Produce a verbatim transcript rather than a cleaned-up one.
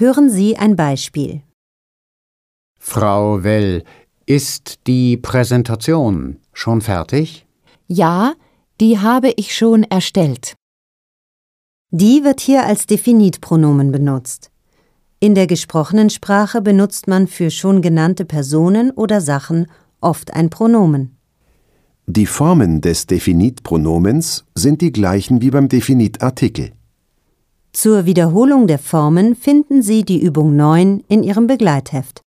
Hören Sie ein Beispiel. Frau Well, ist die Präsentation schon fertig? Ja, die habe ich schon erstellt. Die wird hier als Definitpronomen benutzt. In der gesprochenen Sprache benutzt man für schon genannte Personen oder Sachen oft ein Pronomen. Die Formen des Definitpronomens sind die gleichen wie beim Definitartikel. Zur Wiederholung der Formen finden Sie die Übung neun in Ihrem Begleitheft.